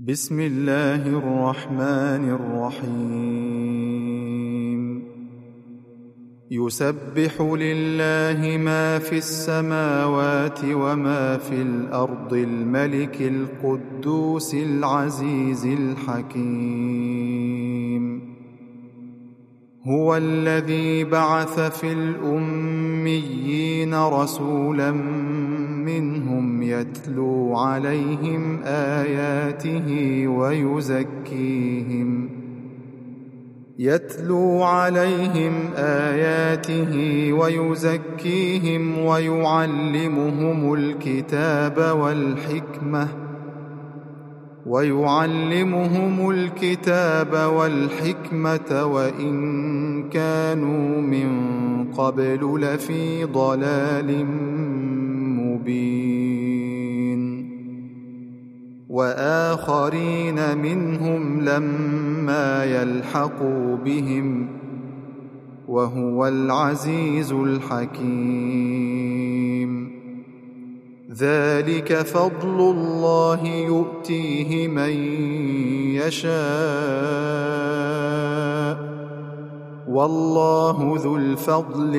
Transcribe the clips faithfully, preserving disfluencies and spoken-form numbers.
بسم الله الرحمن الرحيم يسبح لله ما في السماوات وما في الأرض الملك القدوس العزيز الحكيم هو الذي بعث في الأميين رسولا منهم يتلو عليهم آياته ويزكيهم يتلو عليهم آياته ويزكيهم ويعلمهم الكتاب والحكمة ويعلمهم الكتاب والحكمة وإن كانوا من قبل لفي ضلال مبين وآخرين منهم لما يلحقوا بهم وهو العزيز الحكيم ذلك فضل الله يؤتيه من يشاء والله ذو الفضل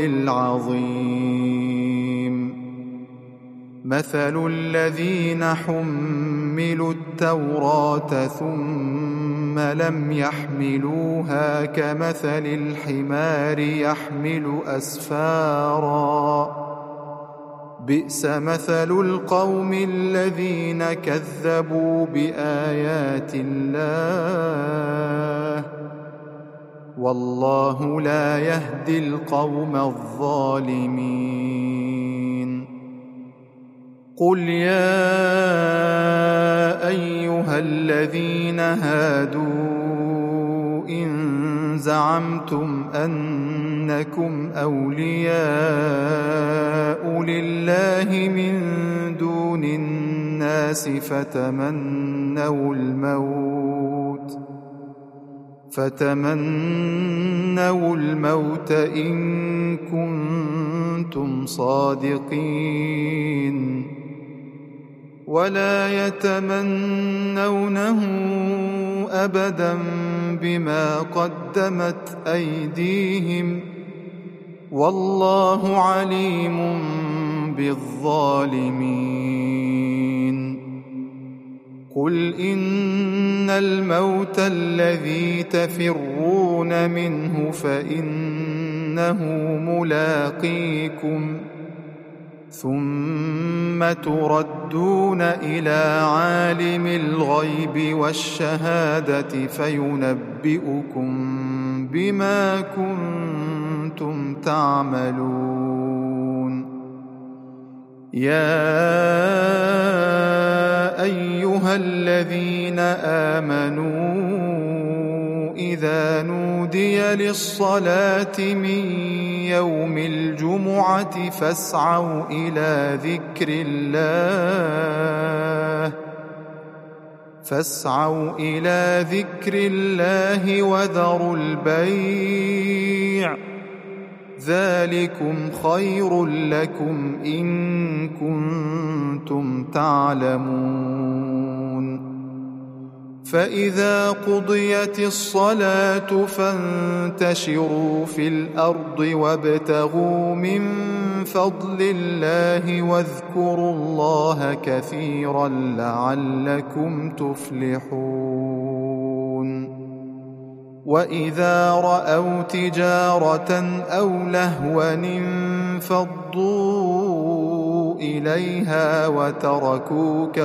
العظيم مثل الذين حملوا التوراة ثم لم يحملوها كمثل الحمار يحمل أسفاراً بئس مثل القوم الذين كذبوا بآيات الله والله لا يهدي القوم الظالمين قل يا أيها الذين هادوا إن زعمتم أنكم أولياء لله من دون الناس فتمنوا الموت فتمنوا الموت إن كنتم صادقين ولا يتمنونه أبدا بما قدمت أيديهم والله عليم بالظالمين قل إن الموت الذي تفرون منه فإنه ملاقيكم ثم تردون إلى عالم الغيب والشهادة فينبئكم بما كنتم تعملون يا أيها الذين آمنوا إذا نودي للصلاة من يوم الجمعة فاسعوا إلى ذكر الله فاسعوا إلى ذكر الله وذروا البيع ذلكم خير لكم إن كنتم تعلمون فإذا قضيت الصلاة فانتشروا في الأرض وابتغوا من فضل الله واذكروا الله كثيرا لعلكم تفلحون وإذا رأوا تجارة أو لهوا انفضوا إليها وتركوك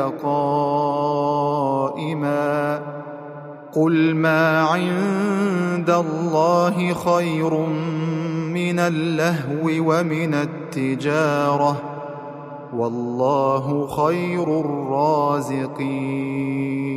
قائما قل ما عند الله خير من اللهو ومن التجارة والله خير الرازقين